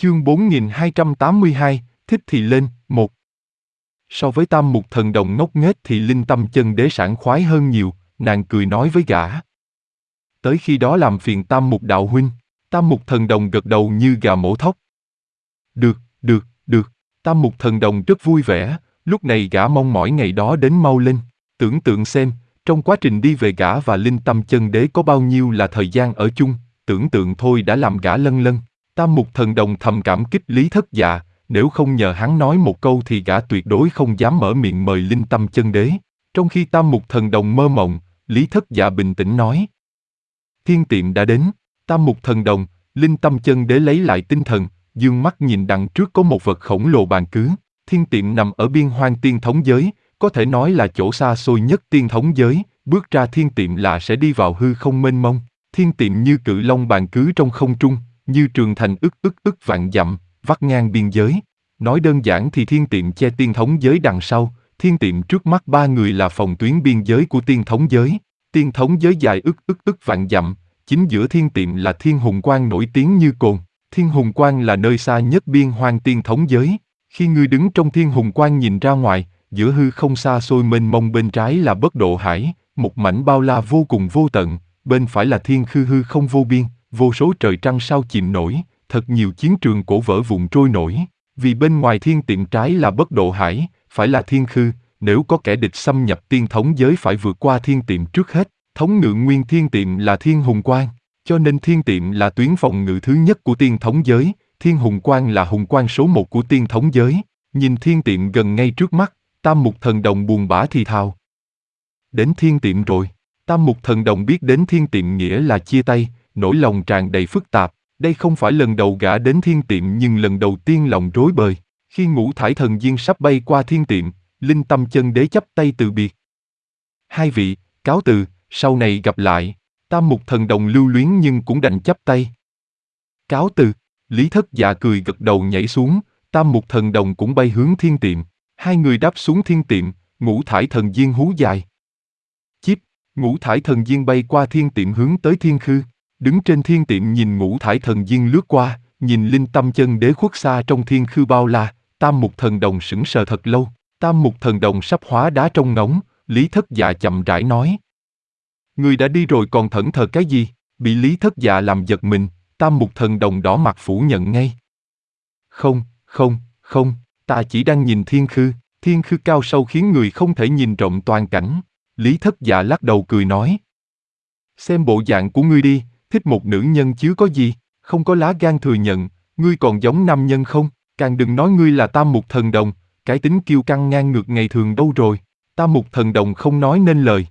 Chương 4282, thích thì lên, 1. So với Tam Mục Thần Đồng ngốc nghếch thì Linh Tâm Chân Đế sảng khoái hơn nhiều, nàng cười nói với gã. Tới khi đó làm phiền Tam Mục đạo huynh. Tam Mục Thần Đồng gật đầu như gà mổ thóc. Được. Tam Mục Thần Đồng rất vui vẻ, lúc này gã mong mỏi ngày đó đến mau lên. Tưởng tượng xem, trong quá trình đi về gã và Linh Tâm Chân Đế có bao nhiêu là thời gian ở chung, tưởng tượng thôi đã làm gã lân lân. Tam Mục Thần Đồng thầm cảm kích Lý Thất Dạ, nếu không nhờ hắn nói một câu thì gã tuyệt đối không dám mở miệng mời Linh Tâm Chân Đế. Trong khi Tam Mục Thần Đồng mơ mộng, Lý Thất Dạ bình tĩnh nói. Thiên Tiệm đã đến. Tam Mục Thần Đồng, Linh Tâm Chân Đế lấy lại tinh thần, dương mắt nhìn đằng trước có một vật khổng lồ bàn cứ. Thiên Tiệm nằm ở biên hoang tiên thống giới, có thể nói là chỗ xa xôi nhất tiên thống giới, bước ra Thiên Tiệm là sẽ đi vào hư không mênh mông. Thiên Tiệm như cự long bàn cứ trong không trung, như trường thành ức vạn dặm, vắt ngang biên giới. Nói đơn giản thì Thiên Tiệm che tiên thống giới đằng sau, Thiên Tiệm trước mắt ba người là phòng tuyến biên giới của tiên thống giới. Tiên thống giới dài ức vạn dặm, chính giữa Thiên Tiệm là Thiên Hùng Quang nổi tiếng như cồn. Thiên Hùng Quang là nơi xa nhất biên hoang tiên thống giới. Khi ngươi đứng trong Thiên Hùng Quang nhìn ra ngoài, giữa hư không xa xôi mênh mông bên trái là Bất Độ Hải, một mảnh bao la vô cùng vô tận, bên phải là Thiên Khư hư không vô biên, vô số trời trăng sao chìm nổi, thật nhiều chiến trường cổ vỡ vụn trôi nổi. Vì bên ngoài Thiên Tiệm trái là Bất Độ Hải, phải là Thiên Khư, nếu có kẻ địch xâm nhập tiên thống giới phải vượt qua Thiên Tiệm trước hết. Thống ngự nguyên Thiên Tiệm là Thiên Hùng Quang, cho nên Thiên Tiệm là tuyến phòng ngự thứ nhất của tiên thống giới, Thiên Hùng Quang là hùng quang số 1 của tiên thống giới. Nhìn Thiên Tiệm gần ngay trước mắt, Tam Mục Thần Đồng buồn bã thì thào. Đến Thiên Tiệm rồi. Tam Mục Thần Đồng biết đến Thiên Tiệm nghĩa là chia tay, nỗi lòng tràn đầy phức tạp. Đây không phải lần đầu gã đến Thiên Tiệm nhưng lần đầu tiên lòng rối bời. Khi Ngũ Thải Thần Viên sắp bay qua Thiên Tiệm, Linh Tâm Chân Đế chắp tay từ biệt. Hai vị, cáo từ, sau này gặp lại. Tam Mục Thần Đồng lưu luyến nhưng cũng đành chắp tay. Cáo từ. Lý Thất Dạ cười gật đầu nhảy xuống, Tam Mục Thần Đồng cũng bay hướng Thiên Tiệm. Hai người đáp xuống Thiên Tiệm, Ngũ Thải Thần Viên hú dài. Chíp, Ngũ Thải Thần Viên bay qua Thiên Tiệm hướng tới Thiên Khư. Đứng trên Thiên Tiệm nhìn Ngũ Thải Thần Viên lướt qua, nhìn Linh Tâm Chân Đế khuất xa trong Thiên Khư bao la, Tam Mục Thần Đồng sững sờ thật lâu. Tam Mục Thần Đồng sắp hóa đá trong ngỗng, Lý Thất Dạ chậm rãi nói. Người đã đi rồi còn thẫn thờ cái gì? Bị Lý Thất Dạ làm giật mình, Tam Mục Thần Đồng đỏ mặt phủ nhận ngay. Không, ta chỉ đang nhìn Thiên Khư cao sâu khiến người không thể nhìn rộng toàn cảnh. Lý Thất Dạ lắc đầu cười nói. Xem bộ dạng của ngươi đi, thích một nữ nhân chứ có gì, không có lá gan thừa nhận, ngươi còn giống nam nhân không, càng đừng nói ngươi là Tam Mục Thần Đồng, cái tính kiêu căng ngang ngược ngày thường đâu rồi. Tam Mục Thần Đồng không nói nên lời.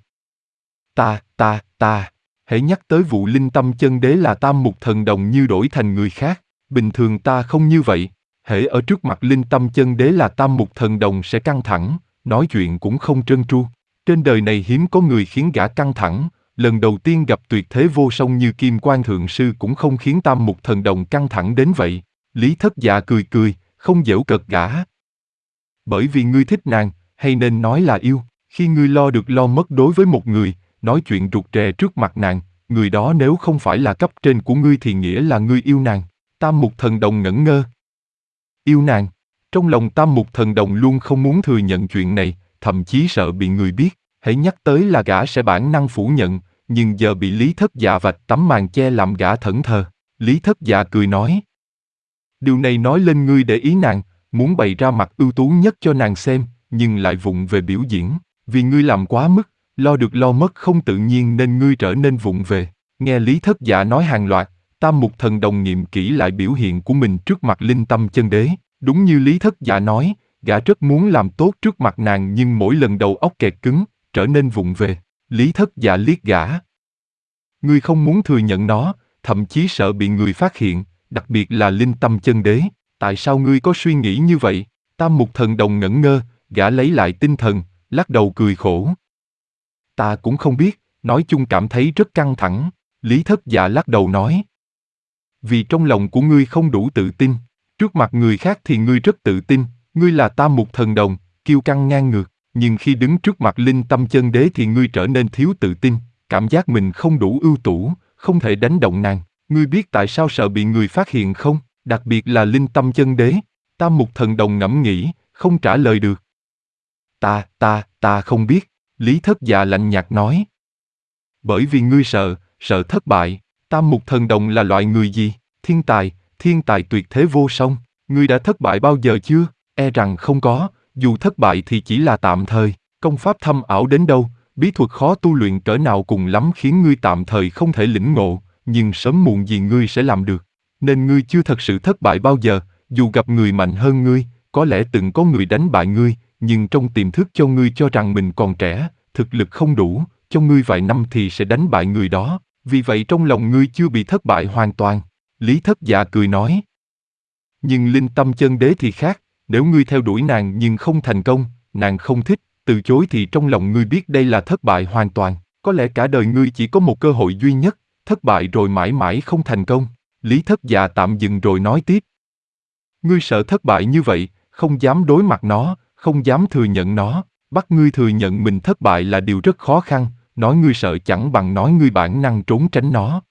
Hễ nhắc tới vụ Linh Tâm Chân Đế là Tam Mục Thần Đồng như đổi thành người khác, bình thường ta không như vậy, hễ ở trước mặt Linh Tâm Chân Đế là Tam Mục Thần Đồng sẽ căng thẳng, nói chuyện cũng không trơn tru. Trên đời này hiếm có người khiến gã căng thẳng, lần đầu tiên gặp tuyệt thế vô song như Kim Quan Thượng Sư cũng không khiến Tam Mục Thần Đồng căng thẳng đến vậy. Lý Thất Dạ cười, không giễu cợt gã. Bởi vì ngươi thích nàng, hay nên nói là yêu, khi ngươi lo được lo mất đối với một người, nói chuyện rụt rè trước mặt nàng, người đó nếu không phải là cấp trên của ngươi thì nghĩa là ngươi yêu nàng. Tam Mục Thần Đồng ngẩn ngơ. Yêu nàng? Trong lòng Tam Mục Thần Đồng luôn không muốn thừa nhận chuyện này, thậm chí sợ bị người biết, hễ nhắc tới là gã sẽ bản năng phủ nhận, nhưng giờ bị Lý Thất Dạ vạch tấm màn che làm gã thẫn thờ. Lý Thất Dạ cười nói. Điều này nói lên ngươi để ý nàng, muốn bày ra mặt ưu tú nhất cho nàng xem, nhưng lại vụng về biểu diễn, vì ngươi làm quá mức, lo được lo mất không tự nhiên nên ngươi trở nên vụng về. Nghe Lý Thất Dạ nói hàng loạt, Tam Mục Thần Đồng nghiệm kỹ lại biểu hiện của mình trước mặt Linh Tâm Chân Đế. Đúng như Lý Thất Dạ nói, gã rất muốn làm tốt trước mặt nàng nhưng mỗi lần đầu óc kẹt cứng, trở nên vụng về. Lý Thất Dạ liếc gã. Ngươi không muốn thừa nhận nó, thậm chí sợ bị người phát hiện, đặc biệt là Linh Tâm Chân Đế. Tại sao ngươi có suy nghĩ như vậy? Tam Mục Thần Đồng ngẩn ngơ, gã lấy lại tinh thần, lắc đầu cười khổ. Ta cũng không biết, nói chung cảm thấy rất căng thẳng. Lý Thất Dạ lắc đầu nói. Vì trong lòng của ngươi không đủ tự tin, trước mặt người khác thì ngươi rất tự tin, ngươi là Tam Mục Thần Đồng, kiêu căng ngang ngược, nhưng khi đứng trước mặt Linh Tâm Chân Đế thì ngươi trở nên thiếu tự tin, cảm giác mình không đủ ưu tú, không thể đánh động nàng. Ngươi biết tại sao sợ bị người phát hiện không? Đặc biệt là Linh Tâm Chân Đế. Tam Mục Thần Đồng ngẫm nghĩ, không trả lời được. Ta không biết, Lý Thất Dạ lạnh nhạt nói. Bởi vì ngươi sợ thất bại. Tam Mục Thần Đồng là loại người gì? Thiên tài tuyệt thế vô song. Ngươi đã thất bại bao giờ chưa? E rằng không có, dù thất bại thì chỉ là tạm thời. Công pháp thâm ảo đến đâu, bí thuật khó tu luyện cỡ nào cùng lắm khiến ngươi tạm thời không thể lĩnh ngộ, nhưng sớm muộn gì ngươi sẽ làm được. Nên ngươi chưa thật sự thất bại bao giờ, dù gặp người mạnh hơn ngươi, có lẽ từng có người đánh bại ngươi, nhưng trong tiềm thức cho ngươi cho rằng mình còn trẻ, thực lực không đủ, cho ngươi vài năm thì sẽ đánh bại người đó, vì vậy trong lòng ngươi chưa bị thất bại hoàn toàn. Lý Thất Dạ cười nói. Nhưng Linh Tâm Chân Đế thì khác, nếu ngươi theo đuổi nàng nhưng không thành công, nàng không thích, từ chối thì trong lòng ngươi biết đây là thất bại hoàn toàn, có lẽ cả đời ngươi chỉ có một cơ hội duy nhất, thất bại rồi mãi mãi không thành công. Lý Thất Dạ tạm dừng rồi nói tiếp. Ngươi sợ thất bại như vậy, không dám đối mặt nó, không dám thừa nhận nó, bắt ngươi thừa nhận mình thất bại là điều rất khó khăn, nói ngươi sợ chẳng bằng nói ngươi bản năng trốn tránh nó.